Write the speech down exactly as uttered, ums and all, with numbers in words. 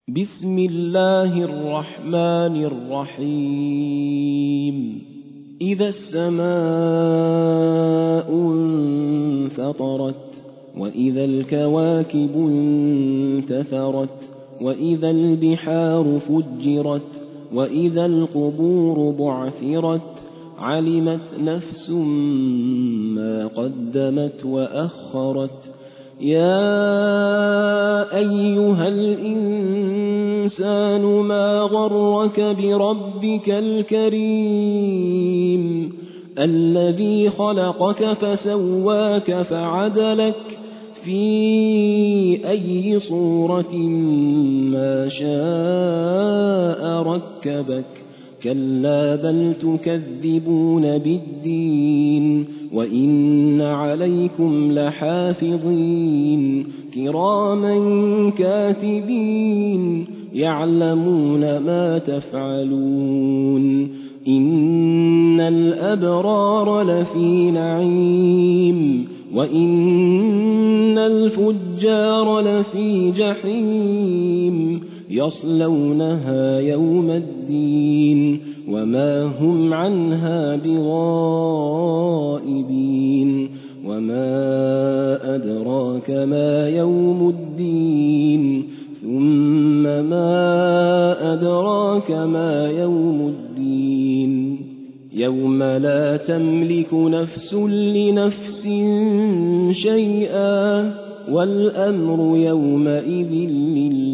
بسم الله الرحمن الرحيم إذا السماء انفطرت وإذا الكواكب انتثرت وإذا البحار فجرت وإذا القبور بعثرت علمت نفس ما قدمت وأخرت يا أيها الإنسان ما غرك بربك الكريم الذي خلقك فسواك فعدلك في أي صورة ما شاء ركبك كلا بل تكذبون بالدين وإن عليكم لحافظين كراما كاتبين يعلمون ما تفعلون إن الأبرار لفي نعيم وإن الفجار لفي جحيم يصلونها يوم الدين وما هم عنها بغائبين وما أدراك ما يوم الدين ثم ما أدراك ما يوم الدين يوم لا تملك نفس لنفس شيئا والأمر يومئذ لله